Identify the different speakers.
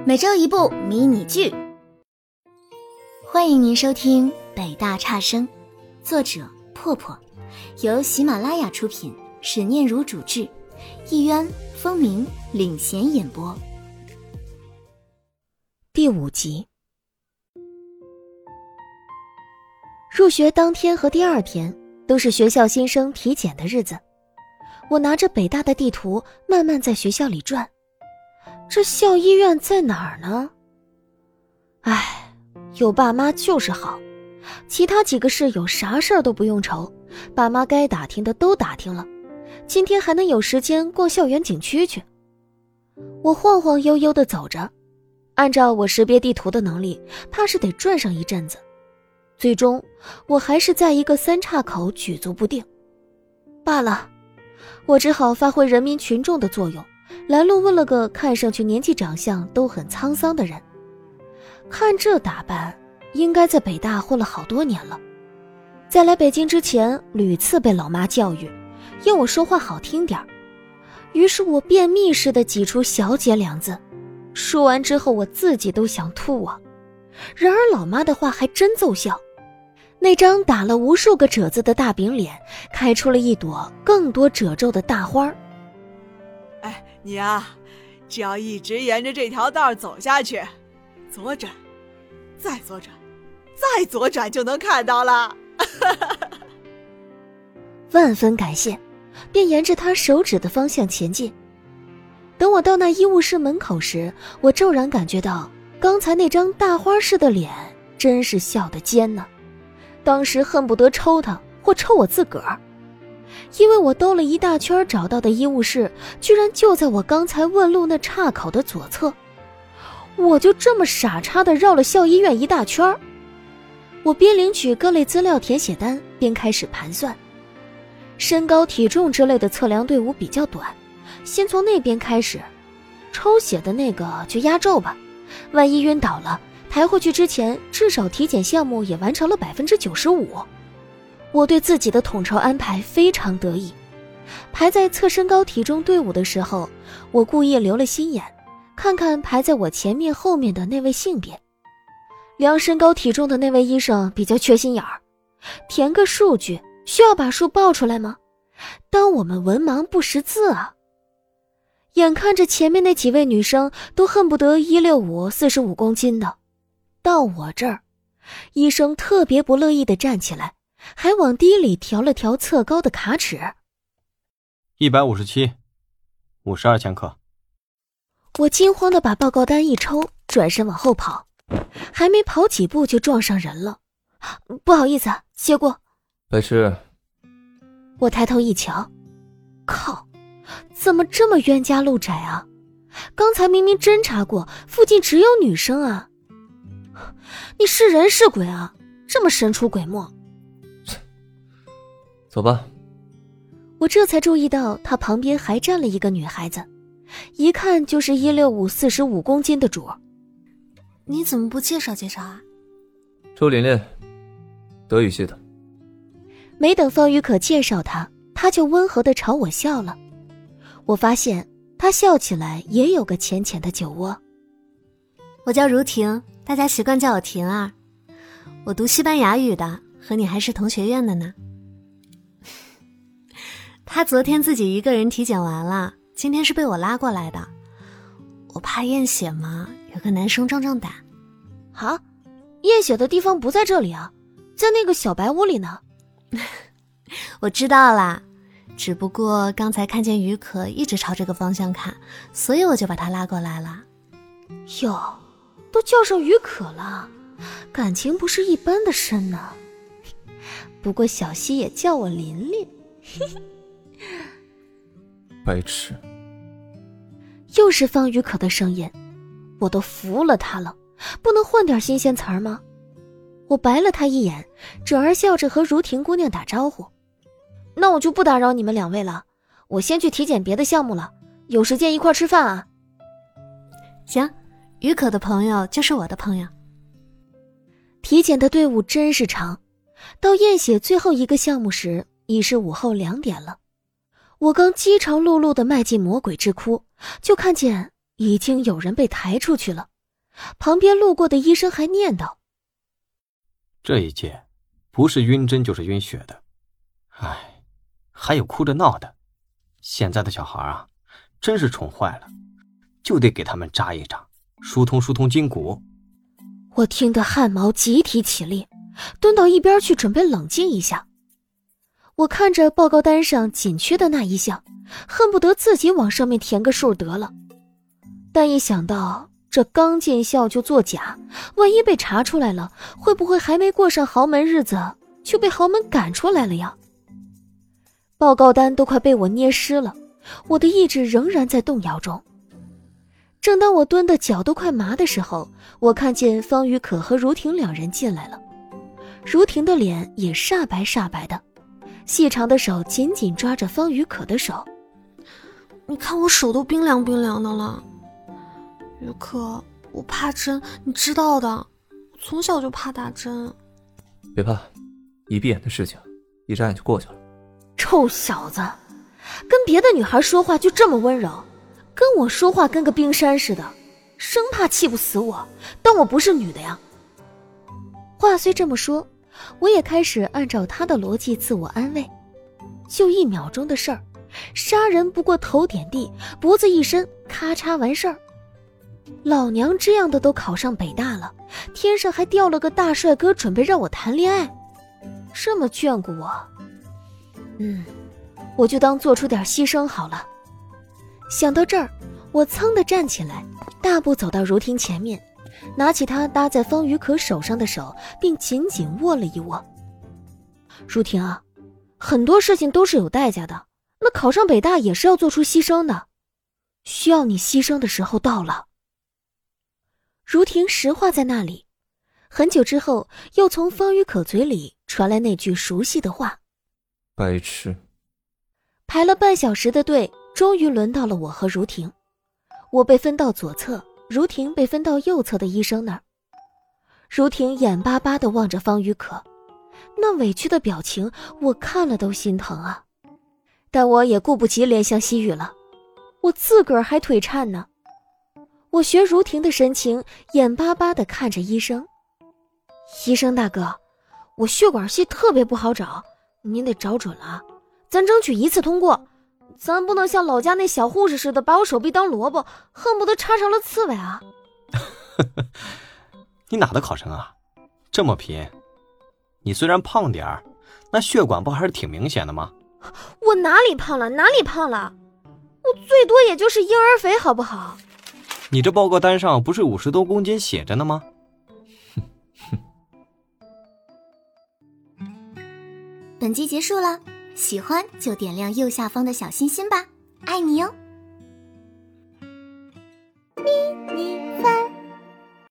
Speaker 1: 每周一部迷你剧。欢迎您收听北大差生，作者破破，由喜马拉雅出品，史念如主制，艺渊、风鸣领衔演播。第5集。入学当天和第2天都是学校新生体检的日子，我拿着北大的地图慢慢在学校里转。这校医院在哪儿呢？唉，有爸妈就是好，其他几个室友啥事儿都不用愁，爸妈该打听的都打听了，今天还能有时间逛校园景区去。我晃晃悠悠地走着，按照我识别地图的能力，怕是得转上一阵子。最终我还是在一个3岔口举足不定。罢了，我只好发挥人民群众的作用，来路问了个看上去年纪长相都很沧桑的人。看这打扮，应该在北大混了好多年了。在来北京之前，屡次被老妈教育，要我说话好听点儿。于是我便秘似的挤出小姐2字，说完之后我自己都想吐啊。然而老妈的话还真奏效，那张打了无数个褶子的大饼脸开出了一朵更多褶皱的大花。
Speaker 2: 哎，你啊，只要一直沿着这条道走下去，左转，再左转，再左转就能看到了。
Speaker 1: 万分感谢，便沿着他手指的方向前进。等我到那医务室门口时，我骤然感觉到刚才那张大花似的脸真是笑得尖呢，当时恨不得抽他或抽我自个儿。因为我兜了一大圈找到的医务室，居然就在我刚才问路那岔口的左侧。我就这么傻叉地绕了校医院一大圈。我边领取各类资料填写单，边开始盘算。身高体重之类的测量队伍比较短，先从那边开始，抽血的那个就压轴吧，万一晕倒了，抬回去之前至少体检项目也完成了95%。我对自己的统筹安排非常得意。排在测身高体重队伍的时候，我故意留了心眼，看看排在我前面后面的那位性别。量身高体重的那位医生比较缺心眼儿，填个数据需要把数报出来吗？当我们文盲不识字啊。眼看着前面那几位女生都恨不得165 45公斤的，到我这儿，医生特别不乐意地站起来，还往低里调了调测高的卡尺。
Speaker 3: 157 52千克。
Speaker 1: 我惊慌地把报告单一抽，转身往后跑，还没跑几步就撞上人了。不好意思，谢过。
Speaker 4: 白痴。
Speaker 1: 我抬头一瞧，靠，怎么这么冤家路窄啊？刚才明明侦查过，附近只有女生啊。你是人是鬼啊？这么神出鬼没。
Speaker 4: 走吧。
Speaker 1: 我这才注意到他旁边还站了一个女孩子，一看就是165 45公斤的主。
Speaker 5: 你怎么不介绍介绍啊？
Speaker 4: 周琳琳，德语系的。
Speaker 1: 没等方宇可介绍他就温和地朝我笑了。我发现他笑起来也有个浅浅的酒窝。
Speaker 5: 我叫如婷，大家习惯叫我婷儿。我读西班牙语的，和你还是同学院的呢。他昨天自己一个人体检完了，今天是被我拉过来的。我怕验血嘛，有个男生壮壮胆。
Speaker 1: 啊？验血的地方不在这里啊，在那个小白屋里呢。
Speaker 5: 我知道啦，只不过刚才看见于可一直朝这个方向看，所以我就把他拉过来了。
Speaker 1: 哟，都叫上于可了，感情不是一般的深呢。不过小西也叫我琳琳。
Speaker 4: 白痴。
Speaker 1: 又是方于可的声音，我都服了他了，不能换点新鲜词儿吗？我白了他一眼，转而笑着和如婷姑娘打招呼。那我就不打扰你们2位了，我先去体检别的项目了，有时间一块吃饭啊。
Speaker 5: 行，于可的朋友就是我的朋友。
Speaker 1: 体检的队伍真是长，到验血最后一个项目时已是午后2点了。我刚饥肠辘辘地迈进魔鬼之窟，就看见已经有人被抬出去了， 旁边路过的医生还念叨：
Speaker 3: 这一届不是晕针就是晕血的，唉，还有哭着闹的。现在的小孩啊，真是宠坏了，就得给他们扎一扎，疏通筋骨。
Speaker 1: 我听得汗毛集体起立，蹲到一边去准备冷静一下。我看着报告单上紧缺的那一项，恨不得自己往上面填个数得了。但一想到这刚进校就作假，万一被查出来了，会不会还没过上豪门日子就被豪门赶出来了呀？报告单都快被我捏湿了，我的意志仍然在动摇中。正当我蹲得脚都快麻的时候，我看见方雨可和如婷两人进来了。如婷的脸也煞白煞白的，细长的手紧紧抓着方雨可的手。
Speaker 5: 你看我手都冰凉冰凉的了。雨可，我怕针，你知道的，我从小就怕打针。
Speaker 4: 别怕，一闭眼的事情，一眨眼就过去了。
Speaker 1: 臭小子，跟别的女孩说话就这么温柔，跟我说话跟个冰山似的，生怕气不死我，当我不是女的呀。话虽这么说，我也开始按照他的逻辑自我安慰，就1秒钟的事儿，杀人不过头点地，脖子一伸，咔嚓完事儿。老娘这样的都考上北大了，天上还掉了个大帅哥，准备让我谈恋爱，这么眷顾我，我就当做出点牺牲好了。想到这儿，我噌地站起来，大步走到如婷前面，拿起她搭在方雨可手上的手，并紧紧握了一握。如婷啊，很多事情都是有代价的，那考上北大也是要做出牺牲的，需要你牺牲的时候到了。如婷石化在那里，很久之后，又从方雨可嘴里传来那句熟悉的话：
Speaker 4: 白痴。
Speaker 1: 排了半小时的队，终于轮到了我和如婷。我被分到左侧，如婷被分到右侧的医生那儿。如婷眼巴巴地望着方雨可，那委屈的表情我看了都心疼啊。但我也顾不及怜香惜玉了，我自个儿还腿颤呢。我学如婷的神情，眼巴巴地看着医生。医生大哥，我血管系特别不好找，您得找准了啊，咱争取一次通过，咱不能像老家那小护士似的，把我手臂当萝卜，恨不得插上了刺猬啊。
Speaker 3: 你哪的考生啊，这么贫？你虽然胖点儿，那血管不还是挺明显的吗？
Speaker 1: 我哪里胖了？我最多也就是婴儿肥，好不好？
Speaker 3: 你这报告单上不是50多公斤写着呢吗？
Speaker 6: 本集结束了，喜欢就点亮右下方的小心心吧，爱你哟。